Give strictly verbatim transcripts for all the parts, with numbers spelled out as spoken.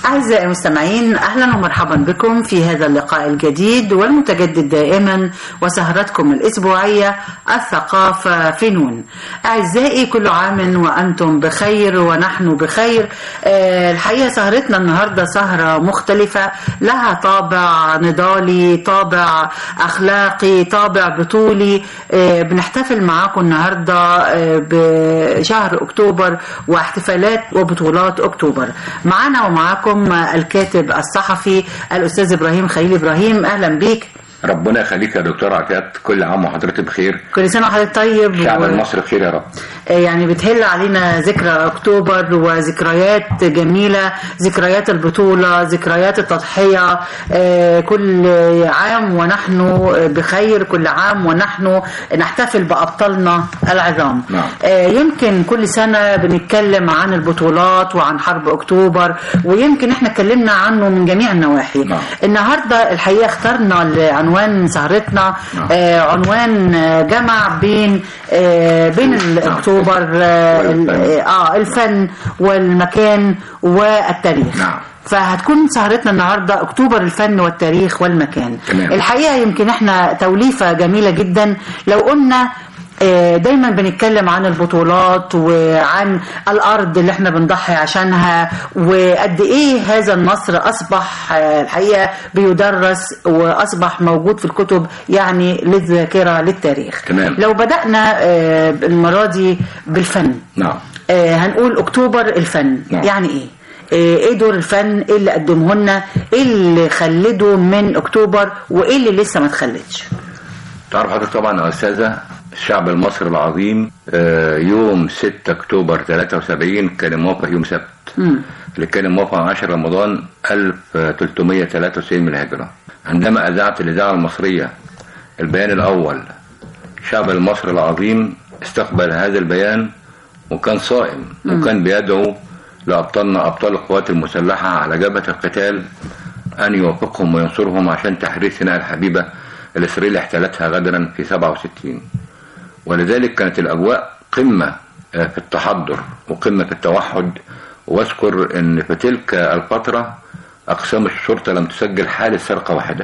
أعزائي المستمعين، أهلا ومرحبا بكم في هذا اللقاء الجديد والمتجدد دائما وسهرتكم الأسبوعية الثقافة فنون. أعزائي، كل عام وأنتم بخير ونحن بخير. أه الحقيقة سهرتنا النهاردة سهرة مختلفة، لها طابع نضالي، طابع أخلاقي، طابع بطولي. أه بنحتفل معاكم النهاردة أه بشهر أكتوبر واحتفالات وبطولات أكتوبر. معنا ومعاكم الكاتب الصحفي الأستاذ إبراهيم خليل. إبراهيم، أهلا بيك. ربنا يخليك يا دكتور عكات، كل عام وحضرتك بخير. كل سنة وحضرتك طيب. الشعب و... المصري بخير يا رب. يعني بتهل علينا ذكرى أكتوبر وذكريات جميلة، ذكريات البطولة، ذكريات التضحية. كل عام ونحن بخير، كل عام ونحن نحتفل بأبطالنا العظام. نعم. يمكن كل سنة بنتكلم عن البطولات وعن حرب أكتوبر، ويمكن احنا اتكلمنا عنه من جميع النواحي. نعم. النهاردة الحقيقة اخترنا عنوان سهرتنا آه عنوان جمع بين آه بين اكتوبر آه, اه الفن والمكان والتاريخ. نعم. فهتكون سهرتنا النهارده اكتوبر، الفن والتاريخ والمكان. تمام. الحقيقه يمكن احنا توليفه جميله جدا لو قلنا دايما بنتكلم عن البطولات وعن الأرض اللي احنا بنضحي عشانها، وقد ايه هذا النصر أصبح الحقيقة بيدرس وأصبح موجود في الكتب، يعني للذاكرة للتاريخ. تمام. لو بدأنا المرة دي بالفن. نعم. هنقول أكتوبر الفن. نعم. يعني ايه؟ ايه دور الفن؟ ايه اللي قدمه لنا؟ ايه اللي خلده من أكتوبر وايه اللي لسه ما تخلدش؟ تعرف حضرتك طبعا يا أستاذة، الشعب المصري العظيم يوم ستة أكتوبر ثلاثة وسبعين كان موافق يوم سبت، اللي كان موافق عشرة رمضان ألف وثلاثمائة وثلاثة وتسعين من الهجرة. عندما أذاعت الإذاعة المصرية البيان الأول، الشعب المصري العظيم استقبل هذا البيان وكان صائم، وكان بيدعو لأبطالنا أبطال القوات المسلحة على جبهة القتال أن يوفقهم وينصرهم عشان تحرير سيناء الحبيبة اللي إسرائيل احتلتها غدرا في سبعة وستين. ولذلك كانت الأجواء قمة في التحضر وقمة في التوحد. واذكر أن في تلك الفترة أقسام الشرطة لم تسجل حالة سرقة واحدة.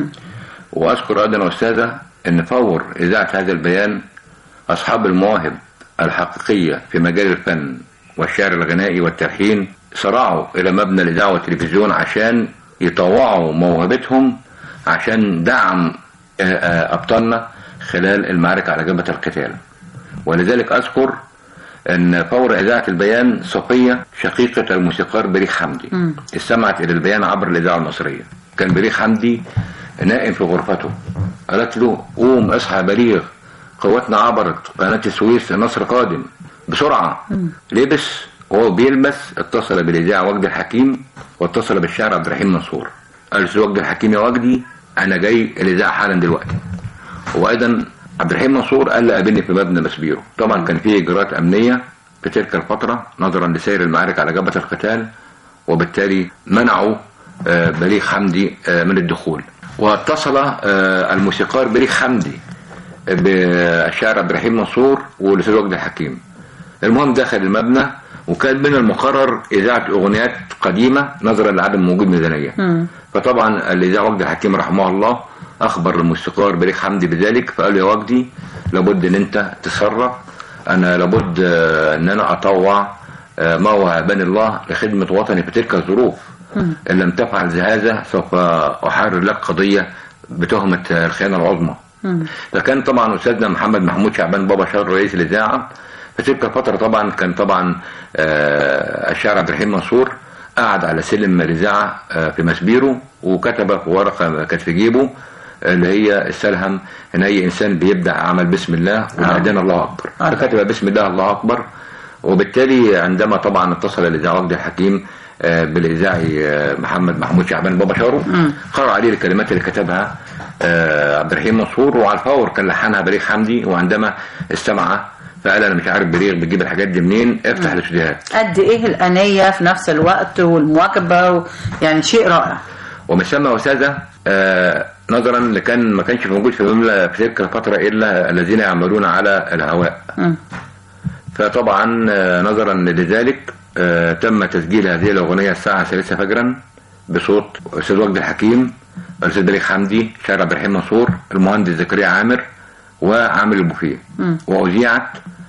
وأذكر أيضا أستاذة أن فور إذاعة هذا البيان أصحاب المواهب الحقيقية في مجال الفن والشعر الغنائي والتلحين سرعوا إلى مبنى الإذاعة والتلفزيون عشان يطوعوا موهبتهم عشان دعم أبطالنا خلال المعركة على جبهة القتال. ولذلك أذكر أن فور إذاعة البيان صفية شقيقة الموسيقار بليغ حمدي م. استمعت إلى البيان عبر الإذاعة المصرية. كان بليغ حمدي نائم في غرفته، قالت له قوم اصحى بليغ، قواتنا عبرت قناة السويس، النصر قادم بسرعة. م. لبس وهو بيلبس اتصل بالإذاعة وجدي الحكيم واتصل بالشاعر عبد الرحيم منصور، قال له وجدي الحكيم يا وجدي أنا جاي الإذاعة حالا دلوقتي. وأيضا عبد الرحيم منصور قال لي قابلني في مبنى مسبيرو. طبعا كان فيه إجراءات أمنية في تلك الفترة نظرا لسير المعارك على جبهة القتال، وبالتالي منعوا بليغ حمدي من الدخول. واتصل الموسيقار بليغ حمدي بالشاعر عبد الرحيم منصور والأستاذ وجدي الحكيم. المهم دخل المبنى، وكان من المقرر إذاعة أغنيات قديمة نظرا لعدم وجود ميزانية. فطبعا الإذاعة وجدي الحكيم رحمه الله أخبر الموسيقار بليغ حمدي بذلك، فقال له يا وجدي لابد أن أنت تتصرف، أنا لابد أن أنا أطوع ما وهبني الله لخدمة وطني في تلك الظروف. إن لم تفعل هذا سوف أحرر لك قضية بتهمة الخيانة العظمى. فكان طبعا أستاذنا محمد محمود شعبان بابا شار رئيس الإذاعة في تلك الفترة. طبعا كان طبعا الشاعر عبد الرحيم منصور قعد على سلم الإذاعة في مسبيرو وكتب في ورقة كانت في جيبه اللي هي استلهم ان اي انسان بيبدأ عمل بسم الله ونادانا آه. الله اكبر. آه. فكتب بسم الله الله اكبر. وبالتالي عندما طبعا اتصل الاذاعي وجدي الحكيم بالاذاعي محمد محمود شعبان بابا شارو، قرأ عليه الكلمات اللي كتبها عبد الرحيم منصور، وعلى الفور كان لحنها بليغ حمدي. وعندما استمع فقال انا مش عارف بليغ بتجيب الحاجات دي منين، افتح الاستوديوهات. قد ايه الانيه في نفس الوقت والمواكبه و... يعني شيء رائع. ومن ثم يا استاذه آه نظرا لكان ما كانش موجود في المملكه في تلك الفتره الا الذين يعملون على الهواء. م. فطبعا آه نظرا لذلك آه تم تسجيل هذه الأغنية الساعة الثالثة فجرا بصوت الأستاذ وجدي الحكيم، الأستاذ بليغ حمدي، شاعر عبد الرحيم منصور، المهندس زكريا عامر، وعامل البوفيه. وأذيعت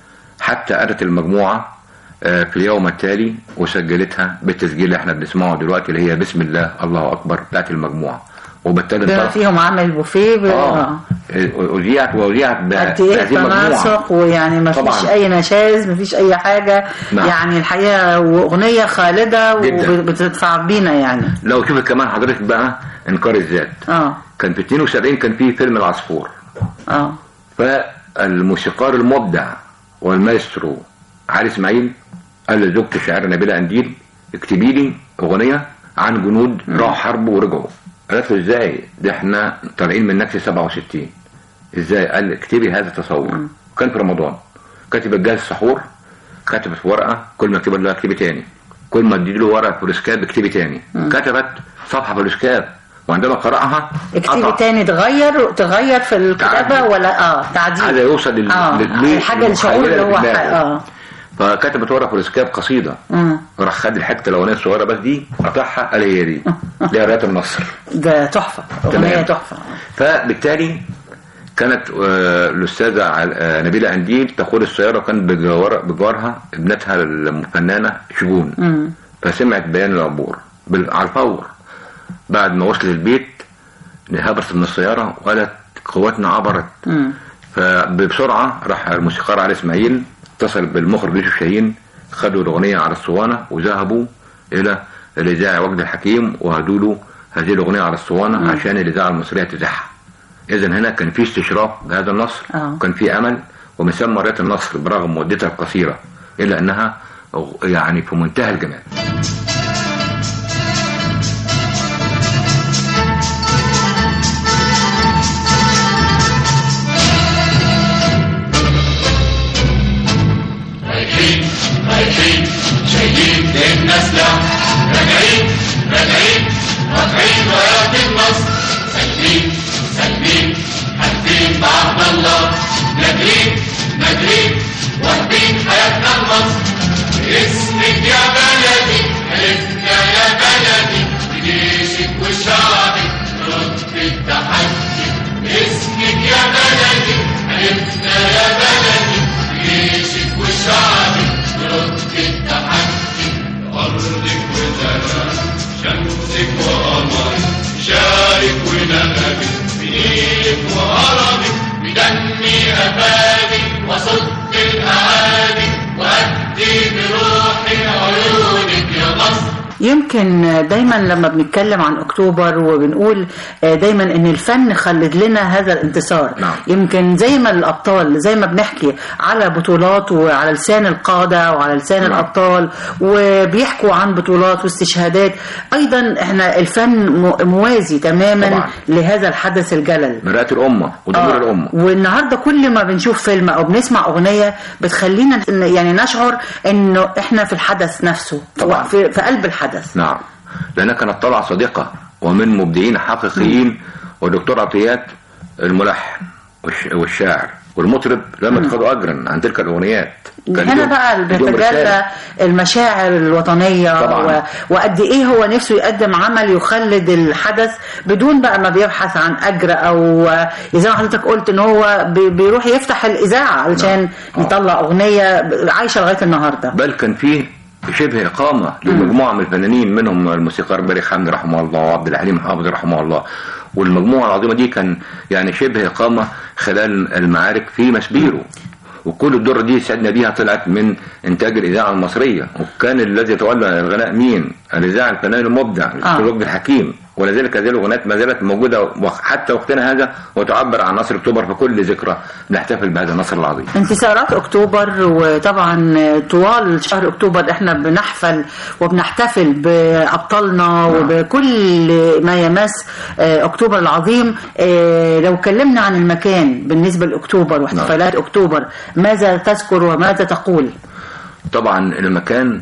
حتى أتت المجموعة آه في اليوم التالي وسجلتها بالتسجيل اللي احنا بنسمعه دلوقتي اللي هي بسم الله الله أكبر بتاعت المجموعة. وبالتالي بما فيهم عامل البوفيه ب... اه أذيعت وأذيعت بهذه المجموعة، ويعني ما فيش أي نشاز، ما فيش أي حاجة. نعم. يعني الحقيقة وأغنية خالدة وبتدفع بينا. يعني لو شوفي كمان حضرتك بقى إنكار الذات. اه كان في اثنين وسبعين كان في فيلم العصفور. اه فالموسيقار المبدع والمايسترو علي اسماعيل قال لزوجته الشاعرة نبيلة قنديل اكتبي لي أغنية عن جنود راحوا حرب ورجعوا. قالت له ازاي؟ ده احنا طالعين من نكسة سبعة وستين. ازاي؟ قال اكتبي هذا التصور. كان في رمضان. كتبت جهاز السحور، كتبت في ورقة، كل ما اكتبها له اكتبي تاني، كل ما اديله ورقة فلوسكاب اكتبي تاني. مم. كتبت صفحة فلوسكاب، وعندما قرأها اكتبي تاني. تغير تغير في الكتابة ولا اه تعديل؟ هذا يوصل لل اه الحاجة الشعور اللي هو اه فكتبت ورقة فلوسكاب قصيدة. مم. راح خد الحتة الأغنية الصغيرة بس دي قطعها قال هي دي دي راية النصر. ده تحفة، أغنية تحفة. فبالتالي كانت آه الأستاذة آه نبيلة قنديل تقود السيارة، وكان بجوار بجوارها ابنتها الفنانة شجون. مم. فسمعت بيان العبور على الفور. بعد ما وصلت البيت هبطت من السيارة وقالت قواتنا عبرت. مم. فبسرعة راح الموسيقار علي اسماعيل اتصل بالمخرج يوسف شاهين، خدوا الأغنية على الصوانة وذهبوا إلى الإذاعي وجدي الحكيم وهدوا له هذه الأغنية على الصوانة. مم. عشان الإذاعة المصرية تذاعها. إذن هنا كان في استشراف بهذا النصر. أوه. وكان في أمل، ومن ثم راية النصر برغم مدتها القصيرة إلا أنها يعني في منتهى الجمال. رايحين شايلين ديننا سلاح، راجعين راجعين رافعين رايات النصر، سالمين سالمين حالفين بعهد الله، ناجرين ناجرين واخدين حياتنا لمصر. باسمك يا بلدي حلفنا يا بلدي، بجيشك وشعبك نرد التحدي. باسمك يا بلدي حلفنا يا بلدي، بجيشك وشعبك نرد التحدي. أرضك وزرعك شمسك وقمرك، شارك ونغمك بنيلك وهرمك، بدمي أفادي وصد الأعادي، وأدي بروحي عيونك يا مصر. يمكن دايما لما بنتكلم عن اكتوبر وبنقول دايما ان الفن خلد لنا هذا الانتصار. نعم. يمكن زي ما الابطال زي ما بنحكي على بطولات وعلى لسان القادة وعلى لسان نعم. الابطال وبيحكوا عن بطولات واستشهادات، ايضا احنا الفن موازي تماما طبعا. لهذا الحدث الجلل، مرآة الامة ودمير آه. الامة. والنهارده كل ما بنشوف فيلم او بنسمع اغنية بتخلينا يعني نشعر انه احنا في الحدث نفسه طبعا. في, في قلب الحدث. نعم، لأنها كانت طلعة صديقة ومن مبدعين حقيقيين. ودكتور عطيات الملحن والشاعر والمطرب لم يتخذوا أجرا عن تلك الأغنيات. هنا بقى بيتجلى المشاعر الوطنية و... وقد إيه هو نفسه يقدم عمل يخلد الحدث بدون بقى ما بيبحث عن أجر، أو زي ما حضرتك قلت إن هو بي... بيروح يفتح الإذاعة علشان نعم. يطلع أغنية عايشة لغاية النهاردة. بل كان فيه شبه إقامة لمجموعة من الفنانين، منهم الموسيقار بليغ حمدي رحمه الله وعبد الحليم حافظ رحمه الله. والمجموعة العظيمة دي كان يعني شبه إقامة خلال المعارك في مسبيرو، وكل الدور دي سعدنا بيها طلعت من إنتاج الإذاعة المصرية. وكان الذي يتولى الغناء مين؟ الإذاعة الفنان المبدع الدكتور وجدي الحكيم. ولذلك هذه الأغنيات ما زالت موجودة حتى وقتنا هذا، وتعبر عن نصر أكتوبر في كل ذكرى نحتفل بهذا النصر العظيم. انتصارات أكتوبر، وطبعا طوال شهر أكتوبر احنا بنحفل وبنحتفل بأبطالنا نعم. وبكل ما يمس أكتوبر العظيم. لو كلمنا عن المكان بالنسبة لأكتوبر واحتفالات نعم. أكتوبر، ماذا تذكر وماذا تقول؟ طبعا المكان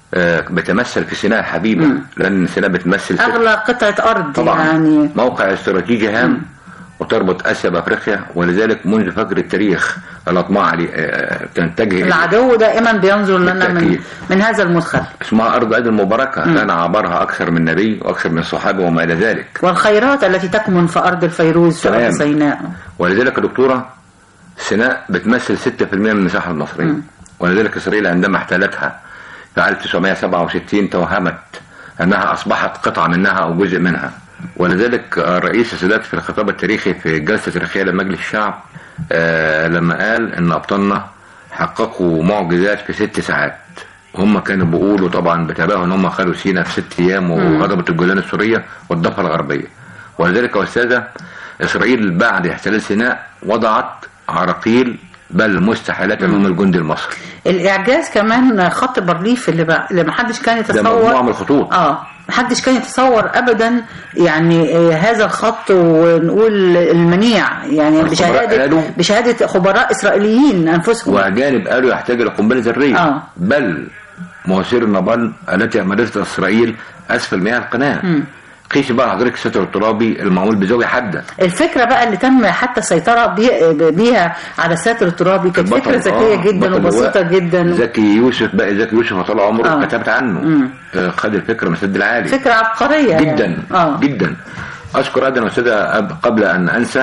بتمثل في سيناء حبيبة، مم. لأن سيناء بتمثل أغلى قطعة أرض طبعا. يعني موقع استراتيجي هام مم. وتربط آسيا بأفريقيا. ولذلك منذ فجر التاريخ الأطماع عليه تنتجه. العدو دائما بينظر لنا من من هذا المدخل. اسمها أرض عيد المباركة، كان عبرها أكثر من نبي وأكثر من صحابة وما إلى ذلك. والخيرات التي تكمن في أرض الفيروز في أرض سيناء. ولذلك دكتورة سيناء بتمثل ستة بالمئة من المساحة المصرية. م. ولذلك إسرائيل عندما احتلتها في ألف وتسعمائة وسبعة وستين توهمت أنها أصبحت قطعة منها أو جزء منها. ولذلك الرئيس السادات في الخطاب التاريخي في الجلسة التاريخية لمجلس الشعب آه لما قال إن أبطالنا حققوا معجزات في ست ساعات. هم كانوا بيقولوا طبعا بتباهوا ان هم خدوا سيناء في ست ايام وغضبت الجولان السوريه والضفه الغربيه. ولذلك يا استاذه اسرائيل بعد احتلال سيناء وضعت عراقيل بل مستحيلات امام الجند المصري. الاعجاز كمان خط بارليف اللي بقى اللي ما حدش كان يتصور. ده مجموعه من الخطوط. اه ما حدش كان يتصور ابدا يعني آه هذا الخط، ونقول المنيع يعني بشهاده بشهاده خبراء اسرائيليين انفسهم واجانب قالوا يحتاج الى قنبله ذريه. آه. بل مواسير النابال التي امرتها اسرائيل اسفل مياه القناه. قيس بقى حضرتك الستر الترابي المعمول بزاويه حاده. الفكره بقى اللي تم حتى السيطره بيها على الستر الترابي كانت فكره ذكيه آه جدا وبسيطه جدا. زكي يوسف بقى زكي يوسف طال عمره آه. كتبت عنه آه خد الفكره من سد العالي. فكره عبقريه جدا يعني. آه. جدا. اذكر ايضا يا استاذه قبل ان انسى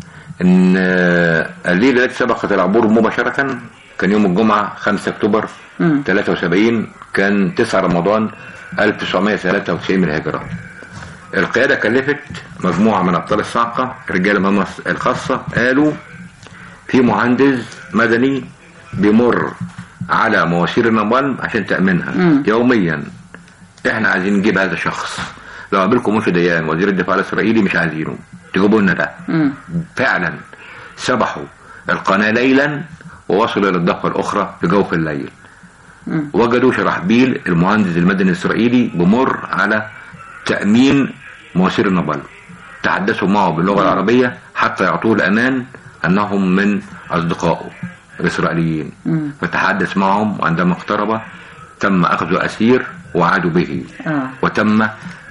ان الليله التي سبقت العبور مباشره كان يوم الجمعه خمسة أكتوبر ثلاثة وسبعين، كان تسعة رمضان ألف وتسعمائة وثلاثة وتسعين من الهجره. القيادة كلفت مجموعة من أبطال الصاعقة رجال المهمة الخاصة، قالوا في مهندس مدني بيمر على مواسير النابال عشان تأمينها م. يوميا. احنا عايزين نجيب هذا الشخص، لو قابلكم موسى ديان وزير الدفاع الإسرائيلي مش عايزينه تجيبوا لنا ده. م. فعلا سبحوا القناة ليلا ووصلوا إلى الضفة الأخرى في جوف الليل. م. وجدوا شرحبيل المهندس المدني الإسرائيلي بمر على تأمين مواسير النابال. تحدثوا معه باللغة العربية حتى يعطوه الأمان أنهم من أصدقائه الإسرائيليين. مم. فتحدث معهم، وعندما اقترب تم أخذه أسير وعادوا به. آه. وتم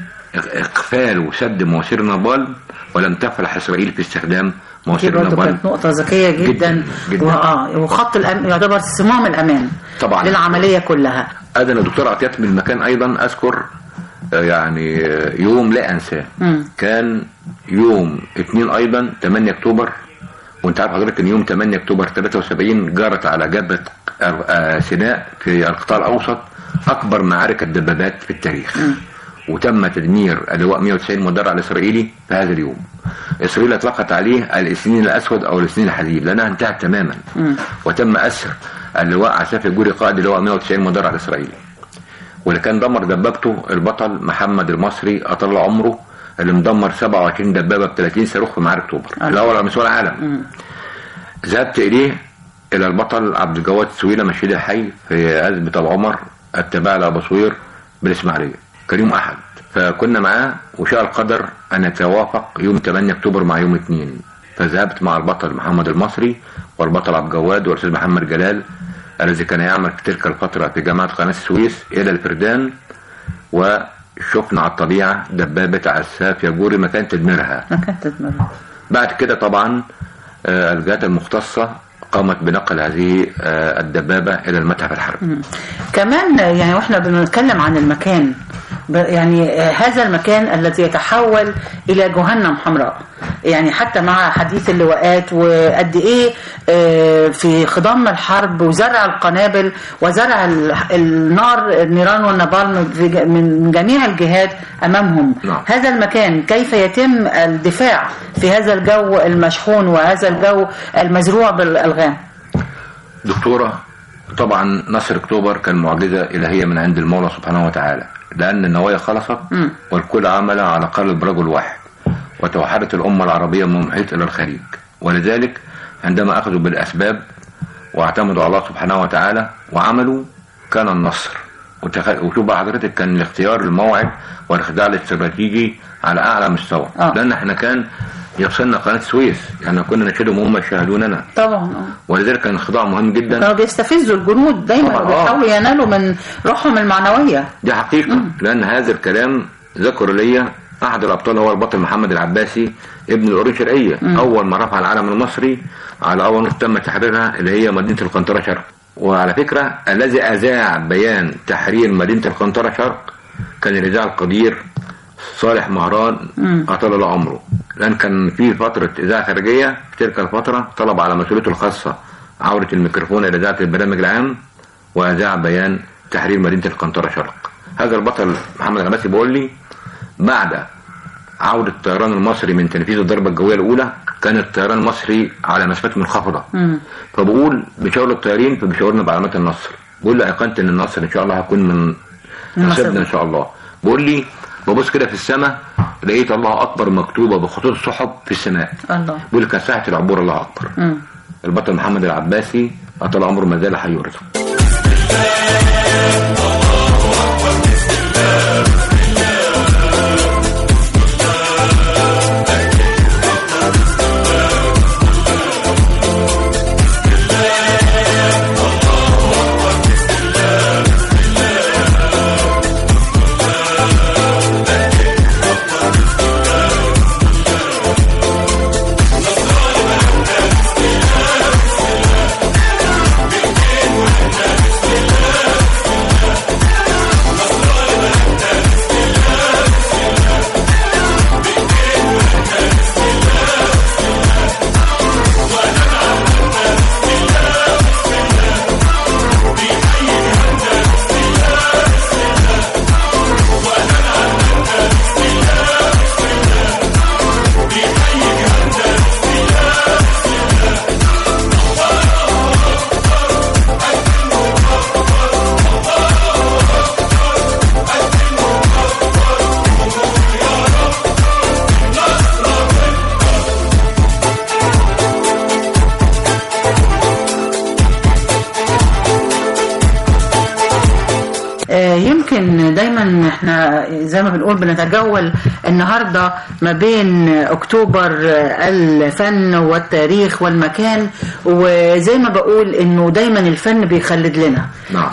إقفال وسد مواسير النابال، ولم تفلح إسرائيل في استخدام مواسير النابال. كانت نقطة ذكية جدا, جدا, جداً. وآه وخط الأمان يعتبر صمام الأمان طبعا للعملية كلها. أنا دكتور عطيات من المكان أيضا أذكر يعني يوم لا أنساه. كان يوم اثنين أيضا ثمانية أكتوبر، وانت عارف حضرتك ان يوم ثمانية أكتوبر ثلاثة وسبعين جرت على جبهة سيناء في القطاع الأوسط أكبر معارك الدبابات في التاريخ. م. وتم تدمير اللواء مئة وتسعين مدرع الإسرائيلي في هذا اليوم. إسرائيل أطلقت عليه السنين الأسود أو السنين الحديد لأنها انتهت تماما. م. وتم أسر اللواء عساف الجوري قائد اللواء مئة وتسعين مدرع الإسرائيلي، واللي كان دمر دبابته البطل محمد المصري أطل عمره، اللي مدمر سبعة وعشرين دبابة ب ثلاثين صاروخ في معارك اكتوبر الأول على مستوى العالم. ذهبت إليه إلى البطل عبد الجواد سويلة مشهد حي في عزبة أبو عمر التابعة لأبو صوير بالإسماعيلية. كان يوم أحد، فكنا معاه وشاء القدر أن يتوافق يوم ثمانية أكتوبر مع يوم اثنين. فذهبت مع البطل محمد المصري والبطل عبد الجواد والأستاذ محمد جلال الذي كان يعمل في تلك الفترة في جامعة قناة السويس إلى الفردان، وشفنا على الطبيعة دبابة عساف يجوري مكان تدميرها. مكان تدميرها. بعد كده طبعا الجهات المختصة قامت بنقل هذه الدبابة إلى المتحف الحربي. مم. كمان يعني واحنا بنتكلم عن المكان، يعني هذا المكان الذي يتحول إلى جهنم حمراء، يعني حتى مع حديث اللواءات وقد إيه في خضم الحرب وزرع القنابل وزرع النار النيران والنابالم من جميع الجهات أمامهم. نعم. هذا المكان كيف يتم الدفاع في هذا الجو المشحون وهذا الجو المزروع بالألغام؟ دكتورة، طبعا نصر اكتوبر كان معجزة إلهية من عند المولى سبحانه وتعالى، لأن النوايا خلصت والكل عمل على قلب رجل واحد، وتوحدت الأمة العربية من المحيط إلى الخليج. ولذلك عندما أخذوا بالأسباب واعتمدوا على الله سبحانه وتعالى وعملوا كان النصر. وشوف بقى حضرتك كان الاختيار الموعد والاخداع الاستراتيجي على أعلى مستوى. آه. لأن احنا كان يفصلنا قناة السويس، يعني كنا نشهدهم وهم يشاهدوننا طبعا. ولذلك كان انخضاع مهم جدا. كانوا بيستفزوا الجنود دايما وبيحاولوا ينالوا من روحهم المعنوية. دي حقيقة. مم. لأن هذا الكلام ذكر لي احد الابطال هو البطل محمد العباسي ابن القرون الشرقيه، اول ما رفع العلم المصري على اول نقطه تم تحريرها اللي هي مدينه القنطره شرق. وعلى فكره الذي اذاع بيان تحرير مدينه القنطره شرق كان الاذاعه القدير صالح مهران اطال الله عمره، لان كان في فتره اذاعه خارجيه في تلك الفتره طلب على مسؤوليته الخاصه عوده الميكروفون الى اذاعه البرنامج العام، واذاع بيان تحرير مدينه القنطره شرق. هذا البطل محمد العباسي بيقول لي بعد عودة الطيران المصري من تنفيذ الضربة الجوية الأولى كان الطيران المصري على مسافات منخفضة، فبقول بيشاور الطيارين فبيشاورنا بعلامات النصر. بقول لي أيقنت إن النصر إن شاء الله هكون من نصيبنا إن شاء الله. بقول لي ببص كده في السماء لقيت الله أكبر مكتوبة بخطوط السحب في السماء. الله. بقول لي كان ساعة العبور الله أكبر. مم. البطل محمد العباسي أطال عمره ما زال حي ورزقه. يمكن دايما احنا زي ما بنقول بنتجول النهاردة ما بين اكتوبر الفن والتاريخ والمكان، وزي ما بقول انه دايما الفن بيخلد لنا. نعم.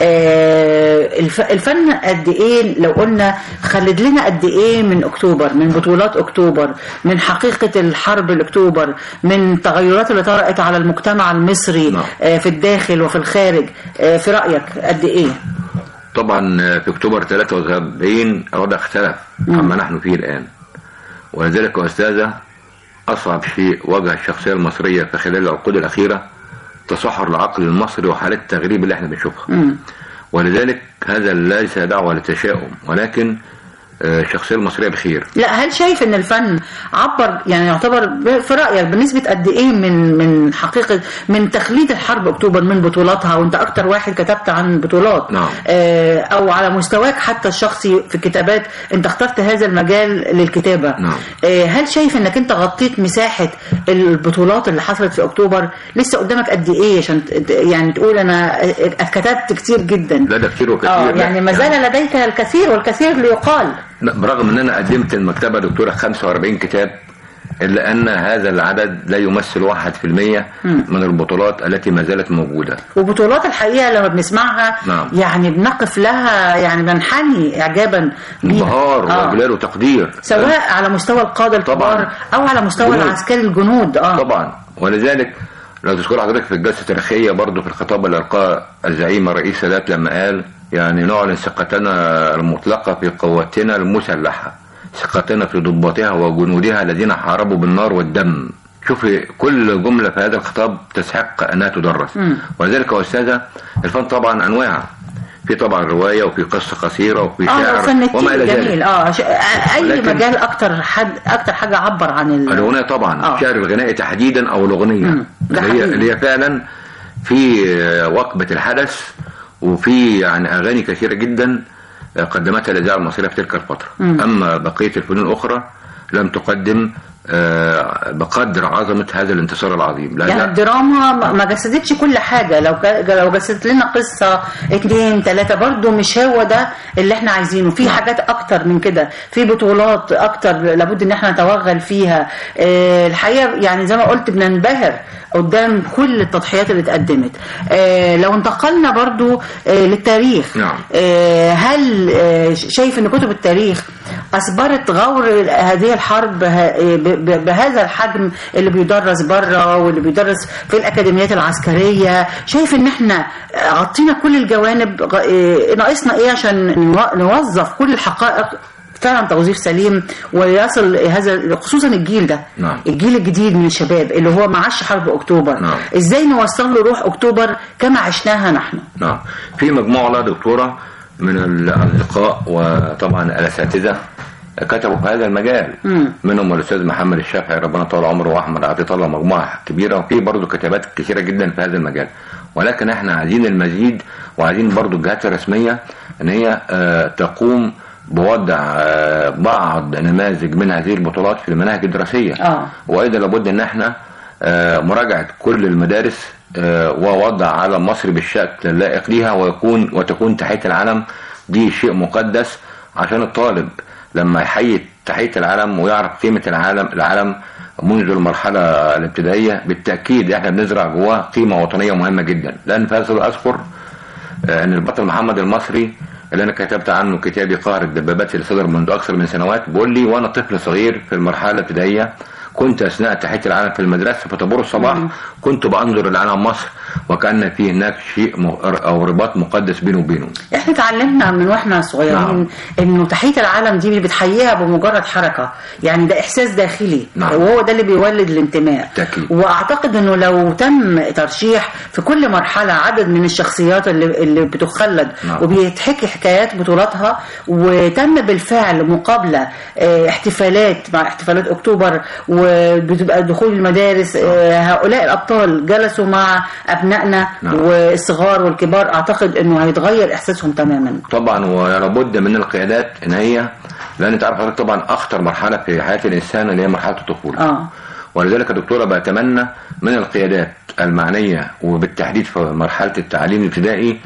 آه الفن قد ايه لو قلنا خلد لنا قد ايه من اكتوبر، من بطولات اكتوبر، من حقيقة الحرب الاكتوبر، من التغيرات اللي طرأت على المجتمع المصري. نعم. آه في الداخل وفي الخارج. آه في رأيك قد ايه؟ طبعا في اكتوبر ثلاثة وسبعين الوضع اختلف عما نحن فيه الان، ولذلك يا استاذه اصعب شيء واجه الشخصيه المصريه في خلال العقود الاخيره تصحر العقل المصري وحالات التغريب اللي احنا بنشوفها. ولذلك هذا ليس دعوه للتشاؤم، ولكن الشخصيه المصريه بخير. لا، هل شايف ان الفن عبر يعني يعتبر في رايك بنسبه قد ايه من من حقيقه من تخليد الحرب اكتوبر من بطولاتها، وانت اكتر واحد كتبت عن بطولات. نعم. آه او على مستواك حتى الشخصي في الكتابات انت اخترت هذا المجال للكتابه. نعم. آه هل شايف انك انت غطيت مساحه البطولات اللي حصلت في اكتوبر؟ لسه قدامك قد ايه عشان يعني تقول انا كتبت كتير جدا؟ لا ده كتير وكتير. اه يعني ما زال يعني لديك الكثير والكثير ليقال. برغم ان انا قدمت المكتبه دكتوره خمسة وأربعين كتاب، الا ان هذا العدد لا يمثل واحد في المية من البطولات التي ما زالت موجوده. وبطولات الحقيقه لما بنسمعها نعم. يعني بنقف لها يعني بنحني اعجابا انبهار آه. واجلال وتقدير، سواء آه. على مستوى القاده الكبار او على مستوى جنود. العسكري الجنود. اه طبعا. ولذلك لو تذكر حضرتك في الجلسه التاريخيه برضه في الخطاب اللي القاه الزعيم الرئيس سادات لما قال يعني نعلن ثقتنا المطلقة في قواتنا المسلحة، ثقتنا في ضباطها وجنودها الذين حاربوا بالنار والدم. شوفي كل جملة في هذا الخطاب تستحق أنها تدرس. م. ولذلك يا أستاذة الفن طبعا أنواع، في طبعا رواية وفي قصة قصيرة وفي شعر وما إلى ذلك. جميل. اه ش... أي مجال أكتر حد أكتر حاجة عبر عن ال... الأغنية طبعا. آه. الشعر الغنائي تحديدا أو الأغنية اللي هي اللي هي فعلا في وقبة الحدث، وفي يعني أغاني كثيرة جدا قدمتها الإذاعة المصرية في تلك الفترة. م. أما بقية الفنون الأخرى لم تقدم بقدر عظمة هذا الانتصار العظيم. يعني الدراما ما جسدتش كل حاجة، لو لو جسدت لنا قصة اتنين تلاتة برضو مش هو ده اللي احنا عايزينه. في حاجات اكتر من كده، في بطولات اكتر لابد ان احنا نتوغل فيها. اه الحقيقة يعني زي ما قلت بننبهر قدام كل التضحيات اللي اتقدمت. اه لو انتقلنا برضو اه للتاريخ. نعم. اه هل اه شايف ان كتب التاريخ أثبرت غور هذه الحرب بهذا الحجم اللي بيدرس بره واللي بيدرس في الأكاديميات العسكرية. شايف إن إحنا غطينا كل الجوانب، ناقصنا إيه عشان نوظف كل الحقائق فعلا توظيف سليم ويصل هذا، خصوصا الجيل ده. نعم. الجيل الجديد من الشباب اللي هو ما عاش حرب اكتوبر. نعم. ازاي نوصل له روح اكتوبر كما عشناها نحن؟ نعم. في مجموعه لا دكتوره من الاصدقاء وطبعا الاساتذه كتبوا في هذا المجال. مم. منهم الاستاذ محمد الشافعي ربنا طول عمره، واحمد عطيه الله، مجموعه كبيره، وفي برضه كتابات كثيره جدا في هذا المجال. ولكن احنا عايزين المزيد، وعايزين برضه الجهات الرسميه ان هي آه تقوم بوضع بعض نماذج من هذه البطولات في المناهج الدراسية. آه. وأيضا لابد أن احنا مراجعة كل المدارس ووضع علم مصر بالشكل اللائق ليها، ويكون وتكون تحية العلم دي شيء مقدس، عشان الطالب لما يحيي تحية العلم ويعرف قيمة العالم العلم منذ المرحلة الابتدائية، بالتأكيد احنا بنزرع جواه قيمة وطنية مهمة جدا. لأن فاصل أذكر أن البطل محمد المصري اللي أنا كتبت عنه كتابي قهر الدبابات اللي صدر منذ أكثر من سنوات، بيقول لي وأنا طفل صغير في المرحلة الابتدائية كنت أثناء تحية العلم في المدرسة في طابور الصباح كنت بأنظر لعلم مصر وكأن في هناك شيء أو رباط مقدس بينه وبينه. احنا اتعلمنا من واحنا صغيرين. نعم. انه تحية العلم دي بتحييها بمجرد حركة، يعني ده احساس داخلي. نعم. وهو ده اللي بيولد الانتماء. تأكيد. واعتقد انه لو تم ترشيح في كل مرحلة عدد من الشخصيات اللي, اللي بتخلد. نعم. وبيتحكي حكايات بطولاتها، وتم بالفعل مقابلة اه احتفالات مع احتفالات اكتوبر، وبتبقى دخول المدارس. اه هؤلاء الابطال جلسوا مع ابنائنا. نعم. والصغار والكبار، اعتقد انه هيتغير احساسهم تماما. طبعا ولابد من القيادات ان هي، لان تعرف حضرتك طبعا اخطر مرحله في حياه الانسان اللي هي مرحله الطفوله. اه ولذلك يا دكتوره بتمنى من القيادات المعنيه وبالتحديد في مرحله التعليم الابتدائي،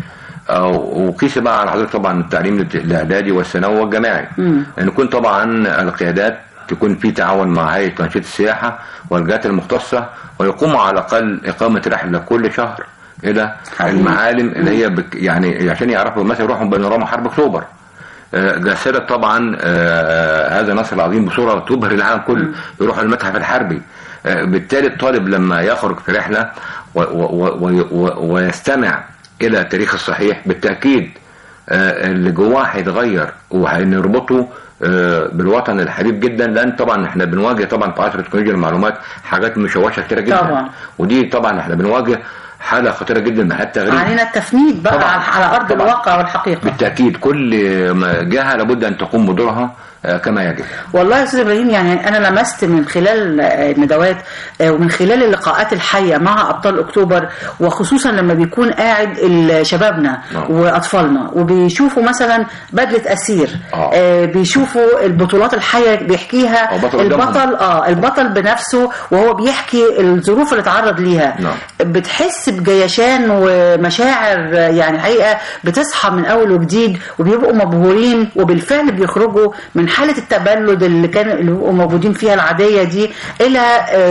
وقيس بقى على حضرتك طبعا التعليم الاعدادي والثانوي والجامعي، ان يكون طبعا القيادات تكون في تعاون مع هيئه تنشيط السياحه والجهات المختصه، ويقوموا على الاقل اقامه رحله كل شهر الى المعالم اللي هي بك يعني عشان يعرفوا مثلا يروحوا بانوراما حرب اكتوبر. جسدت طبعا هذا النصر العظيم بصوره تبهر العالم كله، يروحوا المتحف الحربي. بالتالي الطالب لما يخرج في رحله ويستمع الى التاريخ الصحيح، بالتاكيد اللي جواه هيتغير وهنربطه بالوطن الحبيب جدا. لان طبعا احنا بنواجه طبعا في عصر تكنولوجيا المعلومات حاجات مشوشه كتيره جدا طبعا. ودي طبعا احنا بنواجه حالة خطيرة جدا من حتى غريب. علينا التفنيد بقى طبعًا. على أرض طبعًا. الواقع والحقيقة. بالتأكيد كل جهة لابد أن تقوم بدورها كما يجب. والله يا أستاذ إبراهيم، يعني أنا لمست من خلال الندوات ومن خلال اللقاءات الحية مع أبطال أكتوبر، وخصوصا لما بيكون قاعد شبابنا وأطفالنا وبيشوفوا مثلا بدلة أسير، آه. آه بيشوفوا البطولات الحية بيحكيها البطل آه البطل بنفسه وهو بيحكي الظروف اللي اتعرض ليها. نعم. بتحس بجيشان ومشاعر يعني حقيقة بتصحى من أول وجديد، وبيبقوا مبهورين، وبالفعل بيخرجوا من حالة التبلد اللي كانوا اللي بيبقوا موجودين فيها العادية دي إلى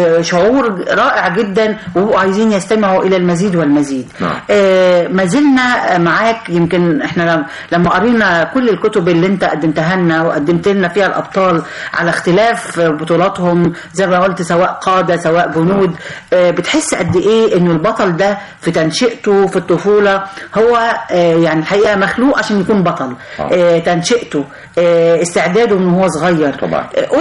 شعور رائع جدا، وبيبقوا عايزين يستمعوا إلى المزيد والمزيد. نعم. ما زلنا معاك. يمكن احنا لما قرينا كل الكتب اللي انت قدمتها لنا وقدمت لنا فيها الأبطال على اختلاف بطولاتهم زي ما قلت، سواء قادة سواء جنود، بتحس قد ايه انه البطل ده في تنشئته في الطفولة هو يعني الحقيقة مخلوق عشان يكون بطل. آه. تنشئته، استعداده من هو صغير. طبعا. قول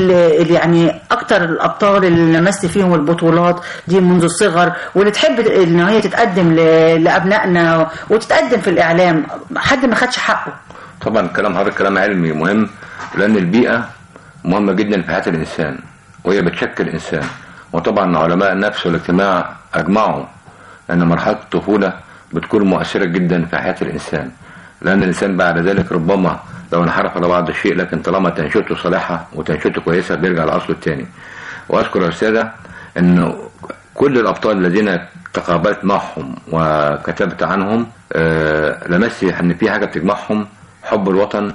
لي يعني اكتر الابطال اللي لمست فيهم البطولات دي منذ الصغر، واللي تحب ان هي تتقدم لابنائنا وتتقدم في الاعلام، حد ما خدش حقه. طبعا كلام حضرتك كلام علمي مهم، لان البيئه مهمه جدا في حياه الانسان وهي بتشكل الانسان. وطبعا علماء النفس والاجتماع اجمعوا ان مرحله الطفوله بتكون مؤثره جدا في حياه الانسان، لان الانسان بعد ذلك ربما لو انحرف على بعض الشيء، لكن طالما تنشئته صالحه وتنشئته كويسه بيرجع لاصله الثاني. واذكر يا استاذه ان كل الابطال الذين تقابلت معهم وكتبت عنهم آه لمست ان في حاجه بتجمعهم، حب الوطن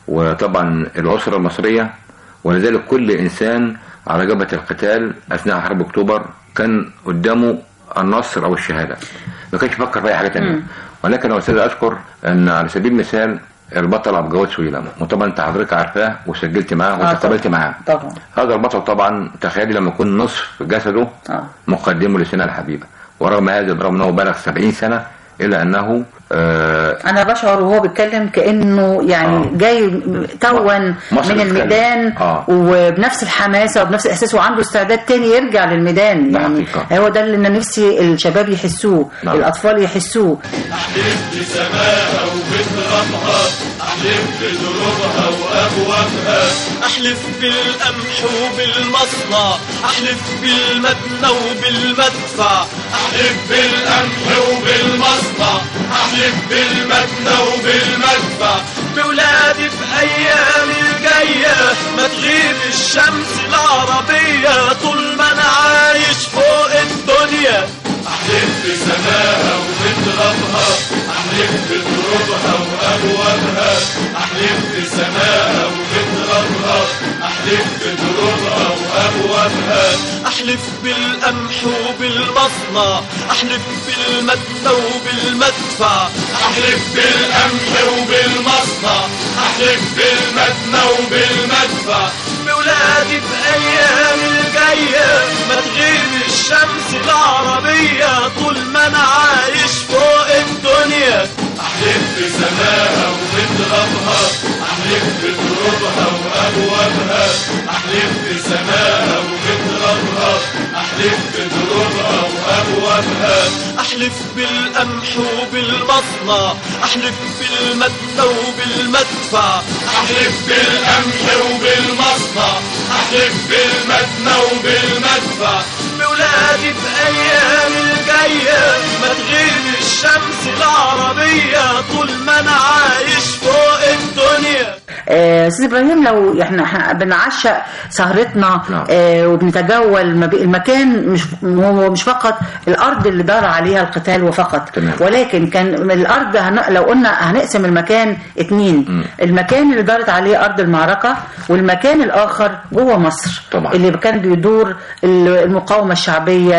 وطبعا الاسره المصريه. ولذلك كل انسان على جبهه القتال اثناء حرب اكتوبر كان قدامه النصر او الشهاده، ما كانش يفكر في اي حاجه ثانيه. ولكن يا استاذ اذكر ان على سبيل المثال البطل عبد الجواد سويلم، وطبعا انت حضرتك عارفاه وسجلت معاه وتقابلت معاه. طبعا هذا البطل طبعا تخيلي لما يكون نصف جسده آه. مقدمه لسنة الحبيبة، ورغم هذا برغم انه بلغ سبعين سنة الا انه آه انا بشعر وهو بيتكلم كانه يعني آه. جاي توا من الميدان آه. وبنفس الحماسه وبنفس الاحساس وعنده استعداد تاني يرجع للميدان. يعني هو ده اللي انا نفسي الشباب يحسوه، نعم. الاطفال يحسوه. احلف بسماها وبترابها، احلف بدروبها وابوابها، احلف بالقمح وبالمصنع، احلف بالمدنى وبالمدفع، احلف بالقمح وبالمصنع، احلف بالمدنى وبالمدفع، بولادي في ايام الجايه ما تغيب الشمس العربيه طول ما انا عايش فوق الدنيا. احلف بسماها وبترابها، احلف بدروبها وابوابها، احلف بسماها وبترابها، احلف بدروبها وابوابها، احلف بالقمح وبالمصنع، احلف بالمدنى وبالمدفع، احلف بالقمح وبالمصنع، احلف بالمدنى وبالمدفع، بولادي في ايام الجايه ما تغيب الشمس العربيه طول ما انا عايش فوق الدنيا. احلف بسماها وبترابها، احلف بدروبها وابوابها، احلف بسماها وبترابها، احلف بدروبها وابوابها، احلف بالقمح وبالمصنع، احلف بالمدنى وبالمدفع، احلف بالقمح وبالمصنع، احلف بالمدنى وبالمدفع، بولادي في ايام الجايه ما تغيب الشمس العربيه طول ما انا عايش فوق الدنيا. استاذ ابراهيم، لو احنا بنعشق سهرتنا آه وبنتجول المكان، مش هو مش فقط الارض اللي دار عليها القتال وفقط، تمام. ولكن كان الارض هن... لو قلنا هنقسم المكان اتنين، م. المكان اللي دارت عليه ارض المعركه والمكان الاخر جوه مصر طبعا. اللي كان بيدور المقاومه الشعبيه،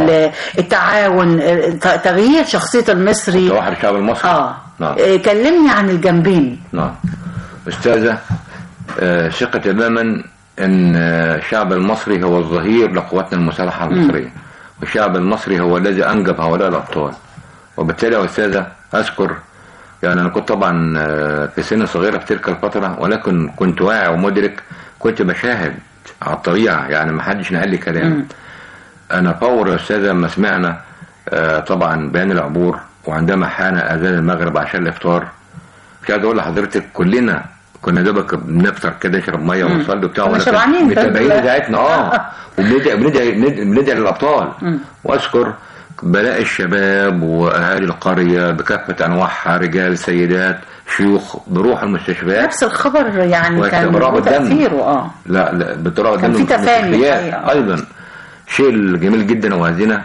التعاون، تغيير شخصيه المصري، توحد الشعب المصري. اه نعم. كلمني عن الجنبين. نعم أستاذة، آه ثقة تماما أن الشعب المصري هو الظهير لقواتنا المسلحة المصرية، والشعب المصري هو الذي أنجب هؤلاء الأبطال. وبالتالي يا أستاذة أذكر يعني أنا كنت طبعا في سن صغيرة في تلك الفترة، ولكن كنت واعي ومدرك، كنت بشاهد على الطبيعة، يعني ما حدش نقل لي كلام. م. أنا فور يا أستاذة ما سمعنا آه طبعا بيان العبور، وعندما حان أذان المغرب عشان الإفطار، مش عايز اقول لحضرتك كلنا كنا دوبك بنفطر كده نشرب ميه ونصلي وبتاع، متابعين بتاعتنا اه وبندعي بندعي بندعي للابطال. واذكر بلاقي الشباب واهالي القريه بكافه انواعها، رجال سيدات شيوخ، بروح المستشفيات. نفس الخبر يعني كان له تاثيره. اه لا لا بتراء الدم كان في تفاني ايضا. شيء جميل جدا وهزينه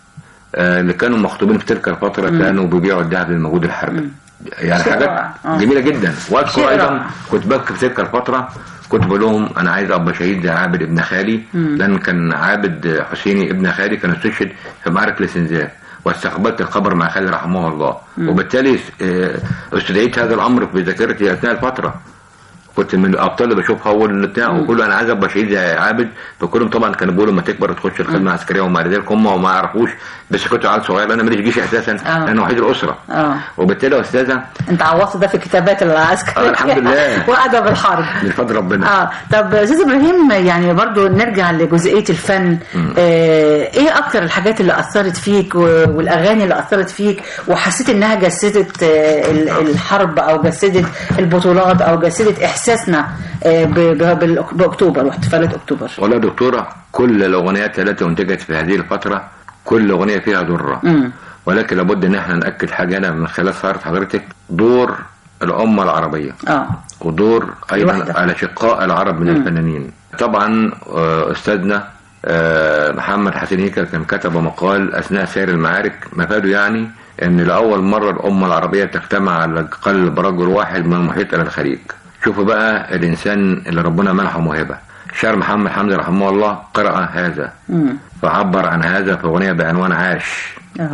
آه اللي كانوا مخطوبين في تلك الفتره م. كانوا بيبيعوا الذهب للموجود الحربي. م. يعني حاجات آه. جميلة جدا. واذكر ايضا كنت ببكي في تلك الفترة، كنت بقول لهم انا عايز ابقى شهيد زي عابد ابن خالي، مم. لان كان عابد حسيني ابن خالي كان استشهد في معركة الاستنزاف، واستقبلت الخبر مع خالي رحمه الله. مم. وبالتالي استدعيت هذا الامر في ذاكرتي اثناء الفترة. كنت من الابطال اللي بشوفها اول بتاع، وكله انا عايز ابقى شهيد زي عابد، فكلهم طبعا كانوا بيقولوا لما تكبر تخش الخدمه العسكريه وما الى ذلك، هم وما يعرفوش، بس كنت عيل صغير، انا ماليش جيش اساسا، انا وحيد الاسره. اه وبالتالي يا استاذه انت عوضت ده في الكتابات العسكريه. آه الحمد لله. وادب الحرب من فضل ربنا. اه طب استاذ ابراهيم، يعني برضو نرجع لجزئيه الفن. آه ايه اكتر الحاجات اللي اثرت فيك والاغاني اللي اثرت فيك وحسيت انها جسدت آه الحرب او جسدت البطولات او جسدت احساسنا باكتوبر واحتفالات اكتوبر؟ والله يا دكتوره كل الاغنيات التي انتجت في هذه الفتره كل اغنيه فيها ضره، ولكن لابد ان احنا ناكد حاجه انا من خلال سهره حضرتك، دور الامه العربيه اه ودور ايضا الاشقاء العرب من م. الفنانين. طبعا استاذنا محمد حسين هيكل كان كتب مقال اثناء سير المعارك مفاده يعني ان لاول مره الامه العربيه تجتمع على قلب رجل واحد من المحيط الى الخليج. شوفوا بقى الإنسان اللي ربنا منحه موهبة. شاعر محمد حمدي رحمه الله قرأ هذا مم. فعبر عن هذا في أغنية بعنوان عاش. أه.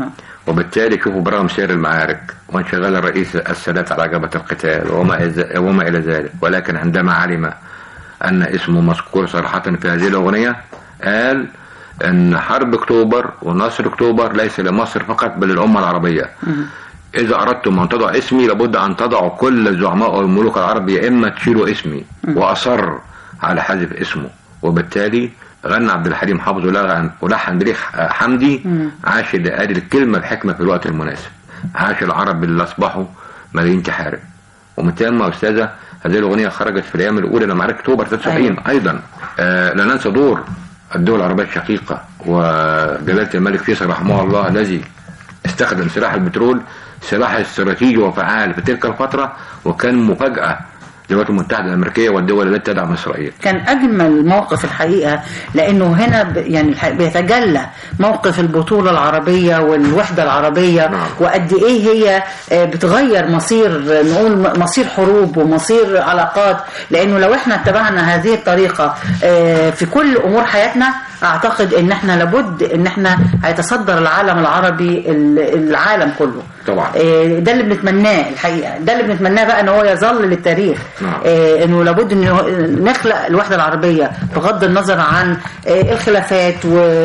وبالتالي شوفوا برغم سير المعارك وانشغال الرئيس السادات على جبهة القتال وما, وما إلى ذلك، ولكن عندما علم أن اسمه مذكور صراحة في هذه الأغنية قال أن حرب أكتوبر ونصر أكتوبر ليس لمصر فقط بل للأمة العربية. إذا أردتم أن تضعوا اسمي لابد أن تضعوا كل الزعماء والملوك العرب، يا إما تشيلوا اسمي، وأصر على حذف اسمه. وبالتالي غنى عبد الحليم حافظ ولحن بليغ حمدي عاش اللي قال الكلمة بحكمة في الوقت المناسب. عاش العرب اللي أصبحوا ملايين تحارب. ومن ثم يا أستاذة هذه الأغنية خرجت في الأيام الأولى لمعركة أكتوبر ثلاثة وسبعين. أيضا آه لا ننسى دور الدول العربية الشقيقة وجلالة الملك فيصل رحمه الله الذي استخدم سلاح البترول سلاح استراتيجي وفعال في تلك الفترة، وكان مفاجأة الولايات المتحدة الأمريكية والدول التي تدعم إسرائيل. كان أجمل موقف الحقيقة، لأنه هنا يعني بيتجلى موقف البطولة العربية والوحدة العربية. نعم. وقد إيه هي بتغير مصير، نقول مصير حروب ومصير علاقات، لأنه لو إحنا اتبعنا هذه الطريقة في كل أمور حياتنا أعتقد إن إحنا لابد إن إحنا هيتصدر العالم العربي العالم كله. طبعا ده اللي بنتمناه الحقيقة، ده اللي بنتمناه بقى إن هو يظل للتاريخ. نعم. إنه لابد إن نخلق الوحدة العربية بغض النظر عن الخلافات،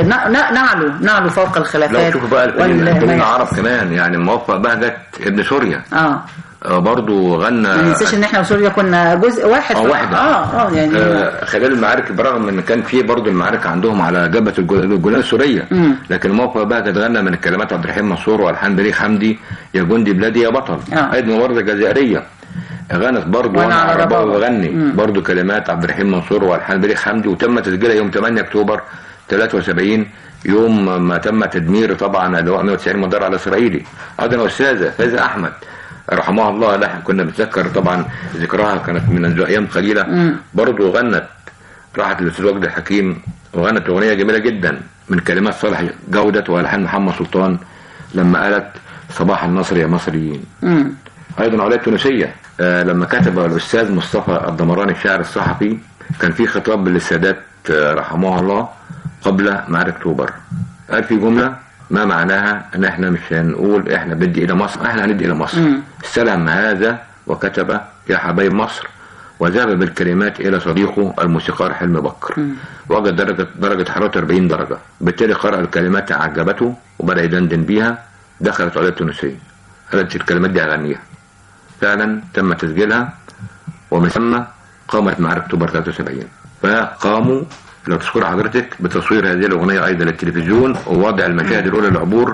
ونعلو نعلو فوق الخلافات. لو شوفوا بقى الفنانين العرب كمان، يعني موفق بهجت ابن سوريا اه برضه غنى. ما ننساش ان احنا وسوريا كنا جزء واحد. اه واحد اه اه يعني آه خلال المعارك، برغم ان كان في برضه المعارك عندهم على جبهه الجولان السوريه، م. لكن موقف بقى غنى من الكلمات عبد الرحيم منصور والحان بليغ حمدي يا جندي بلادي يا بطل. آه. ايضا ورده جزائريه غنت برضه وانا عرباوي وغني برضه كلمات عبد الرحيم منصور والحان بليغ حمدي، وتم تسجيلها يوم ثمانية أكتوبر ثلاثة وسبعين، يوم ما تم تدمير طبعا اللواء مئة وتسعين مدار على اسرائيلي. ايضا استاذه فايزه احمد رحمها الله، لا كنا بنتذكر طبعا ذكرها كانت من ايام قليله، برضه غنت راحت للاستاذ وجدي الحكيم وغنت اغنيه جميله جدا من كلمات صالح جوده والحان محمد سلطان لما قالت صباح النصر يا مصريين. مم. ايضا علية تونسيه آه لما كتب الاستاذ مصطفى الدمراني الشاعر الصحفي كان في خطاب للسادات آه رحمه الله قبل معركه اكتوبر، قال في جمله ما معناها ان احنا مش هنقول احنا بدي الى مصر، احنا هندي الى مصر. م. استلهم هذا وكتب يا حبايب مصر، وذهب بالكلمات الى صديقه الموسيقار حلمي بكر. م. وجد درجه درجه حراره أربعين درجه، بالتالي قرأ الكلمات عجبته وبدأ يدندن بيها. دخلت عليه التونسيه قالت الكلمات دي اغنيها، فعلا تم تسجيلها، ومن ثم قامت معركه اكتوبر ثلاثة وسبعين. فقاموا لو تذكر حضرتك بتصوير هذه الأغنية أيضا للتلفزيون ووضع المشاهد الأولى للعبور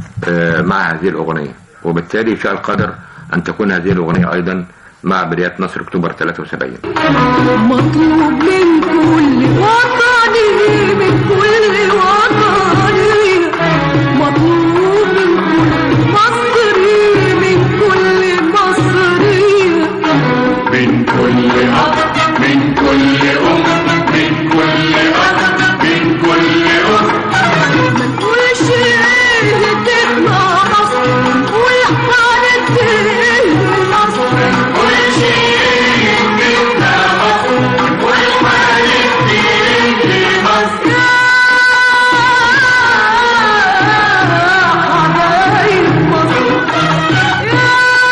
مع هذه الأغنية، وبالتالي شاء القدر أن تكون هذه الأغنية أيضا مع بدايات نصر أكتوبر ثلاثة وسبعين. مطلوب من كل وطني، من كل وطني، مطلوب من كل مصري، من كل مصري، من كل أب، من كل أم، من كل أب، من كل أم، من كل شيء تبقى مصر والحالة تبقى مصر، من كل شيء تبقى مصر والحالة تبقى مصر. يا حبايب مصر، يا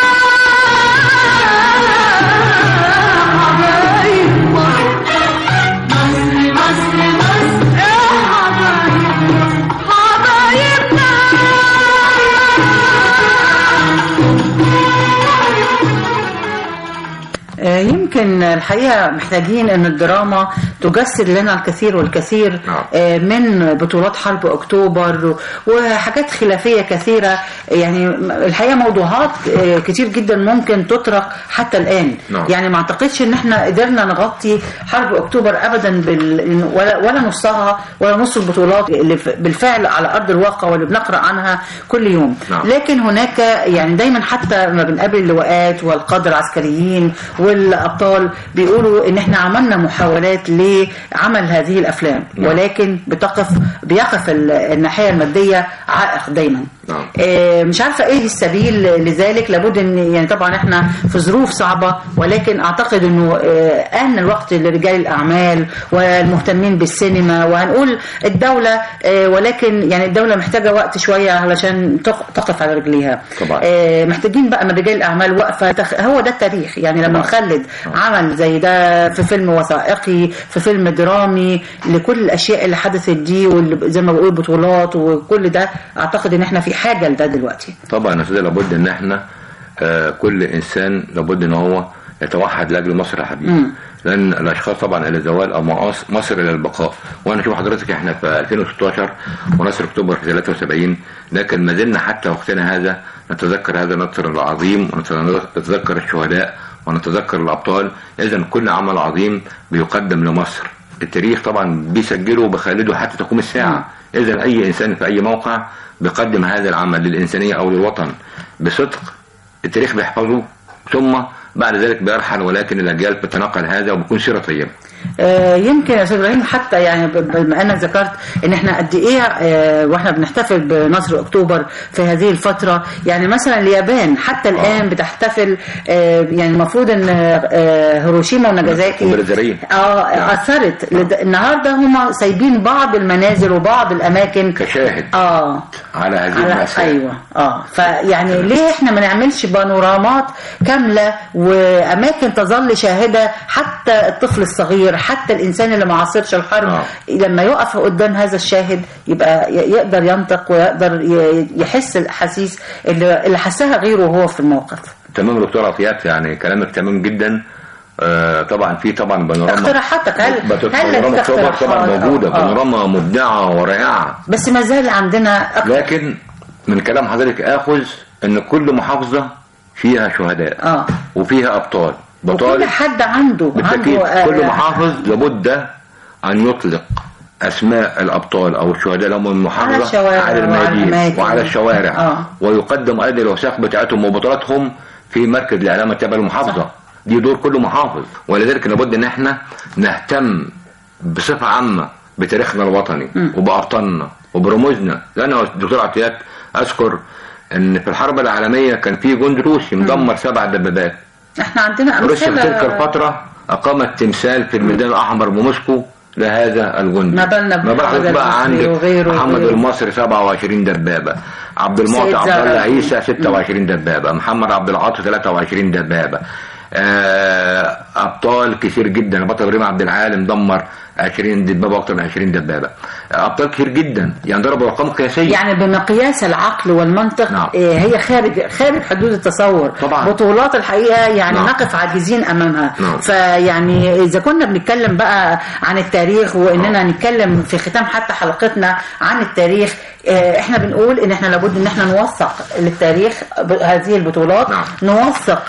حبايب مصر، مصر مصر مصر، يا حبايب مصر، حبايبنا. يمكن الحقيقة محتاجين ان الدراما تجسد لنا الكثير والكثير من بطولات حرب اكتوبر وحاجات خلافية كثيرة، يعني الحقيقة موضوعات كتير جدا ممكن تطرق حتى الان. يعني ما اعتقدش ان احنا قدرنا نغطي حرب اكتوبر ابدا بال... ولا, ولا نصها ولا نص البطولات اللي بالفعل على ارض الواقع واللي بنقرأ عنها كل يوم. لكن هناك يعني دايما حتى ما بنقابل اللواءات والقادة العسكريين والأبطال بيقولوا إن إحنا عملنا محاولات لعمل هذه الأفلام، ولكن بتقف بيقف الناحية المادية عائق دايما. نعم. آه مش عارفة ايه السبيل لذلك. لابد ان يعني طبعا احنا في ظروف صعبة، ولكن اعتقد انه آه ان الوقت لرجال الاعمال والمهتمين بالسينما، وهنقول الدولة آه ولكن يعني الدولة محتاجة وقت شوية علشان تقف على رجليها. طبعا. آه محتاجين بقى من رجال الاعمال وقفة. هو ده التاريخ يعني لما نخلد عمل زي ده في فيلم وثائقي، في فيلم درامي، لكل الاشياء اللي حدثت دي واللي زي ما بقول بطولات وكل ده، اعتقد ان احنا في حاجة لده دلوقتي. طبعا يا استاذ، لابد ان احنا آه كل انسان لابد ان هو يتوحد لاجل مصر يا حبيبي، لان الاشخاص طبعا الى زوال او مصر الى البقاء. وانا شوف حضرتك احنا في ألفين وستاشر ونصر اكتوبر في ثلاثة وسبعين، لكن ما زلنا حتى وقتنا هذا نتذكر هذا النصر العظيم، ونتذكر الشهداء ونتذكر الابطال. اذا كل عمل عظيم بيقدم لمصر، التاريخ طبعا بيسجله وبخالده حتى تقوم الساعه. اذا اي انسان في اي موقع بيقدم هذا العمل للإنسانية أو للوطن بصدق، التاريخ بيحفظه، ثم بعد ذلك بيرحل، ولكن الأجيال بتتناقل هذا وبيكون سيرة طيبة. آه يمكن يا استاذ ابراهيم حتى يعني بما انك ذكرت ان احنا قد ايه آه واحنا بنحتفل بنصر اكتوبر في هذه الفتره، يعني مثلا اليابان حتى الان آه. بتحتفل آه يعني المفروض ان آه هيروشيما وناجازاكي اه اثرت النهارده هم سايبين بعض المنازل وبعض الاماكن كشاهد اه على هذه المأساة. ايوه اه فيعني ليه احنا ما نعملش بانورامات كامله واماكن تظل شاهده، حتى الطفل الصغير، حتى الإنسان اللي ما عاصرش الحرب آه. لما يقف قدام هذا الشاهد يبقى يقدر ينطق ويقدر يحس الأحاسيس اللي, اللي حسها غيره وهو في الموقف. تمام دكتور عطيات، يعني كلامك تمام جدا. آه طبعا في طبعا بانوراما اقتراحاتك هل بانوراما اكتوبر طبعا موجودة، آه. بانوراما مبدعة ورائعة، بس ما زال عندنا أكتر. لكن من كلام حضرتك آخذ ان كل محافظة فيها شهداء آه. وفيها أبطال، وكل حد عنده بالتأكيد. عنده كل محافظ لابد أن يطلق أسماء الأبطال أو الشهداء لهم المحافظة على, على الميادين وعلى الشوارع آه. ويقدم أيضا الوثائق بتاعتهم وبطولاتهم في مركز الإعلام التابع للمحافظة. دي دور كل محافظ، ولذلك لابد أن احنا نهتم بصفة عامة بتاريخنا الوطني م. وبأبطالنا وبرموزنا. لأن الدكتور عطيات أذكر أن في الحرب العالمية كان في جند روسي مدمر سبع دبابات. احنا عندنا روسيا في تلك الفترة أقامت تمثال في الميدان الأحمر بموسكو لهذا الجندي. ما بالنا بقى عندك محمد المصري سبعة وعشرين دبابة، عبد المعطي عبد الله عيسى ستة وعشرين دبابة، محمد عبد العاطي ثلاثة وعشرين دبابة، أبطال كثير جدا. بطل ابراهيم عبد العالم دمر عشرين دبابة أكثر من عشرين دبابة. أبطال كثير جدا، يعني ضربوا أرقام قياسية، يعني بمقياس العقل والمنطق. نعم. هي خارج خارج حدود التصور. طبعا. بطولات الحقيقة يعني نعم. نقف عاجزين أمامها. نعم. فيعني إذا كنا بنتكلم بقى عن التاريخ وإننا نعم. نتكلم في ختام حتى حلقتنا عن التاريخ، احنا بنقول ان احنا لابد ان احنا نوثق للتاريخ هذه البطولات. نعم. نوثق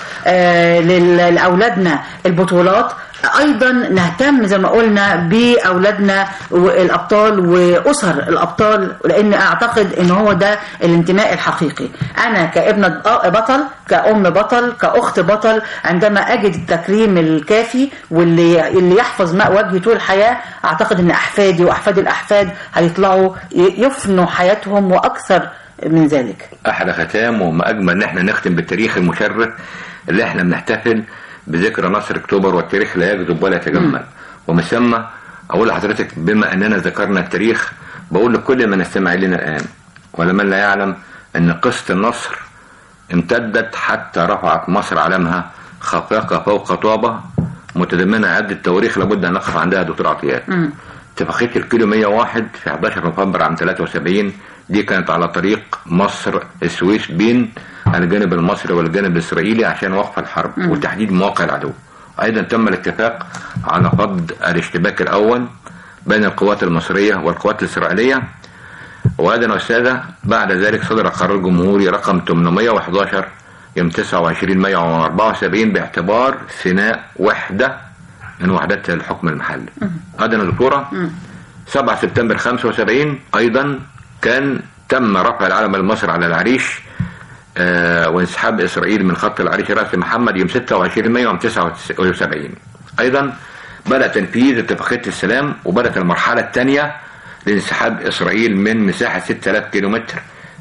لأولادنا البطولات، ايضا نهتم زي ما قلنا باولادنا والابطال واسر الابطال، لان اعتقد ان هو ده الانتماء الحقيقي. انا كابنة بطل، كأم بطل، كأخت بطل، عندما اجد التكريم الكافي واللي اللي يحفظ ماء وجهي طول الحياة، اعتقد ان احفادي واحفاد الاحفاد هيطلعوا يفنوا حياتهم واكثر من ذلك. احلى ختام وما اجمل ان احنا نختم بالتاريخ المشرف اللي احنا بنحتفل بذكرى نصر اكتوبر، والتاريخ لا يكذب ولا يتجمل. ومن ثم اقول لحضرتك بما اننا ذكرنا التاريخ، بقول لكل من يستمع لنا الان ولمن لا يعلم ان قصة النصر امتدت حتى رفعت مصر علمها خفاقة فوق طابة، متضمنة عدة تواريخ لابد ان نقف عندها دكتور عطيات. اتفاقية الكيلو مية وواحد في أحد عشر نوفمبر عام ثلاثة وسبعين، دي كانت على طريق مصر السويس بين الجانب المصري والجانب الإسرائيلي عشان وقف الحرب م. وتحديد مواقع العدو. أيضا تم الاتفاق على فض الاشتباك الأول بين القوات المصرية والقوات الإسرائيلية. وهذا أستاذة بعد ذلك صدر قرار جمهوري رقم ثمانمية وأحد عشر يوم تسعة وعشرين مايو عام أربعة وسبعين باعتبار سيناء وحدة من وحدات الحكم المحلي. هذا يا دكتورة سبعة سبتمبر خمسة وسبعين أيضا كان تم رفع العلم المصري على العريش آه وانسحاب إسرائيل من خط العريش رأس محمد يوم ستة وعشرين مايو عام تسعة وسبعين. أيضا بدأ تنفيذ اتفاقية السلام، وبدأت المرحلة الثانية لانسحاب إسرائيل من مساحة ستة آلاف كيلومتر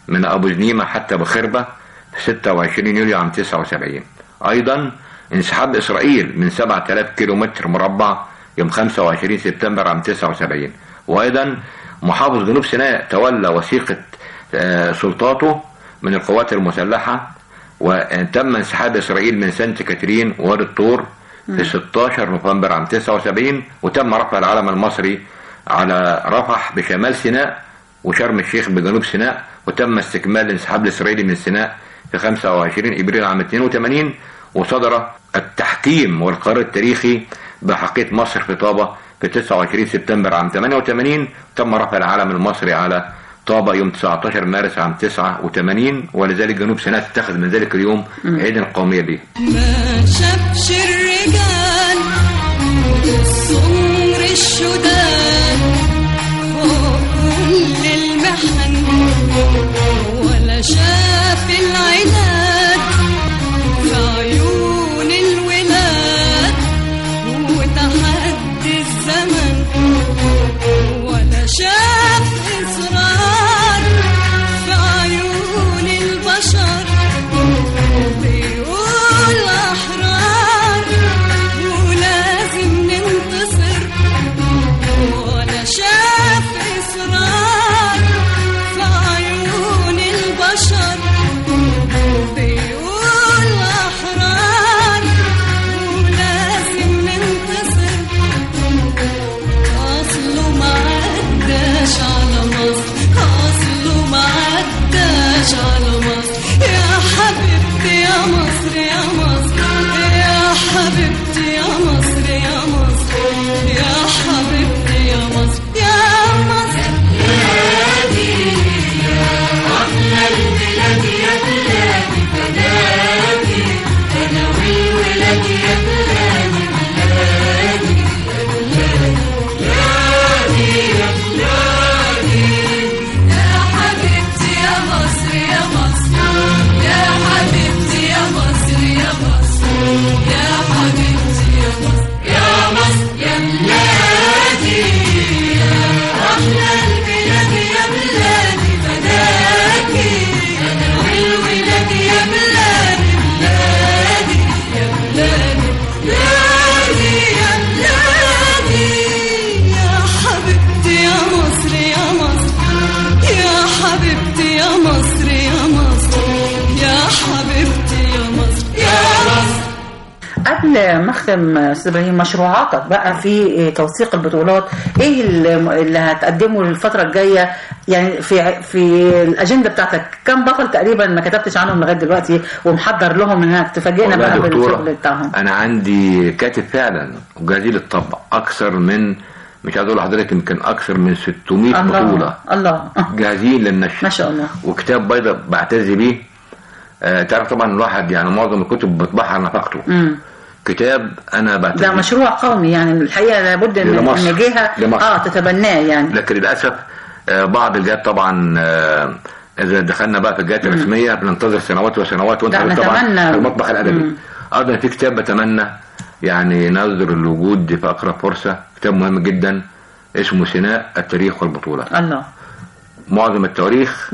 من أبو زنيمة حتى بخربة في ستة وعشرين يوليو عام تسعة وسبعين. أيضا انسحاب إسرائيل من سبعة آلاف كيلو متر مربع يوم خمسة وعشرين سبتمبر عام تسعة وسبعين. وأيضا محافظ جنوب سيناء تولى وثيقة سلطاته من القوات المسلحة، وتم انسحاب إسرائيل من سانت كاترين ووادي الطور في ستة عشر نوفمبر عام تسعة وسبعين، وتم رفع العلم المصري على رفح بشمال سيناء وشرم الشيخ بجنوب سيناء، وتم استكمال الانسحاب الإسرائيلي من سيناء في خمسة وعشرين إبريل عام اثنين وثمانين. وصدر التحكيم والقرار التاريخي بحقيقة مصر في طابة في تسعة وعشرين سبتمبر عام ثمانية وثمانين. تم رفع العلم المصري على طابة يوم تسعة عشر مارس عام تسعة وثمانين، ولذلك جنوب سيناء تتخذ من ذلك اليوم عيدا قوميا به. ما شافش الرجال السمر الشداد فوق كل المحن، ولا شاف العناد في عيون الولاد وتحدي الزمن، ولا شاف إصرار في عيون البشر بيقول أحرار ولازم ننتصر، ولا شاف إصرار في عيون البشر بيقول أحرار ولازم ننتصر. أصله ما عداش على مصر، أصله ما عداش على مصر، يا حبيبتي يا مصر يا مصر، يا حبيبتي يا مصر يا مصر، يا حبيبتي يا مصر يا مصر. بلادي يا أحلى البلاد يا بلادي، بلادي أنا والولاد يا بلادي، بلادي بلادي يا بلادي، يا حبيبتي يا مصر يا مصر، يا حبيبتي يا مصر يا مصر، يا حبيبتي يا مصر يا مصر يا بلادي، يا أحلى البلاد يا بلادي، بلادي أنا والولاد يا بلادي، بلادي يا بلادي، بلادي يا بلادي، يا حبيبتي يا مصر يا مصر، يا حبيبتي يا مصر يا مصر، يا حبيبتي يا مصر يا مصر. قبل ما اختم استاذ ابراهيم، مشروعاتك بقى في توثيق البطولات، ايه اللي هتقدمه للفتره الجايه؟ يعني في في الاجنده بتاعتك كم بطل تقريبا ما كتبتش عنهم لغايه دلوقتي ومحضر لهم انك تفاجئنا بقى بالشغل بتاعهم؟ انا عندي كاتب فعلا وجاهزين للطبع اكثر من، مش عايز اقول لحضرتك يمكن اكثر من ستمائة الله بطوله الله جاهزين للنشر ما شاء الله. وكتاب بيضاء بعتز بيه. آه تعرف طبعا الواحد يعني معظم الكتب بطبعها على نفقته. امم كتاب انا بعتز ده مشروع قومي يعني الحقيقه لابد ان ان جهه اه تتبناه يعني. لكن للاسف آه بعض الجهات طبعا آه اذا دخلنا بقى في الجهات الرسميه بننتظر سنوات وسنوات، وانت طبعا في المطبخ الادبي. ايضا في كتاب بتمنى يعني نظر الوجود في اقرب فرصه، كتاب مهم جدا اسمه سيناء التاريخ والبطوله. الله. معظم التواريخ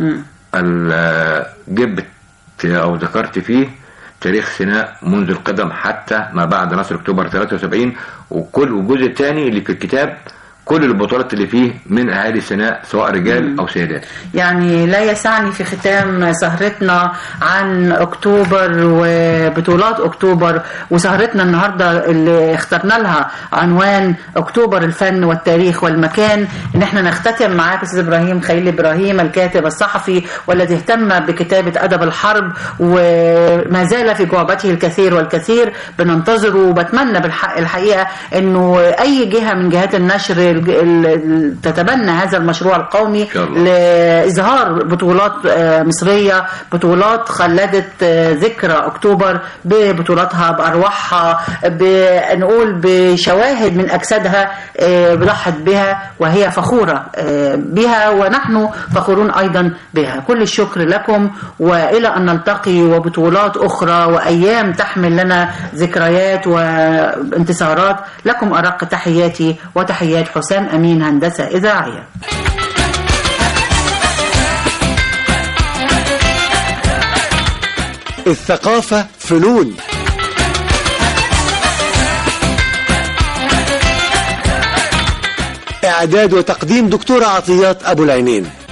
جبت او ذكرت فيه تاريخ سيناء منذ القدم حتى ما بعد نصر اكتوبر ثلاثة وسبعين، وكل والجزء الثاني اللي في الكتاب كل البطولات اللي فيه من اهالي سيناء سواء رجال مم. او سيدات. يعني لا يسعني في ختام سهرتنا عن اكتوبر وبطولات اكتوبر وسهرتنا النهارده اللي اخترنا لها عنوان اكتوبر الفن والتاريخ والمكان، ان احنا نختتم معاك استاذ ابراهيم خليل ابراهيم الكاتب الصحفي والذي اهتم بكتابه ادب الحرب وما زال في جعبته الكثير والكثير. بننتظره وبتمنى بالحق الحقيقه انه اي جهه من جهات النشر تتبنى هذا المشروع القومي لإظهار بطولات مصرية، بطولات خلدت ذكرى أكتوبر ببطولاتها بأرواحها، بنقول بشواهد من أجسادها ضحت بها وهي فخورة بها ونحن فخورون أيضا بها. كل الشكر لكم وإلى أن نلتقي وبطولات أخرى وأيام تحمل لنا ذكريات وانتصارات. لكم أرق تحياتي وتحيات حسام أمين هندسة إذاعية. الثقافة فنون. إعداد وتقديم دكتورة عطيات أبو العينين.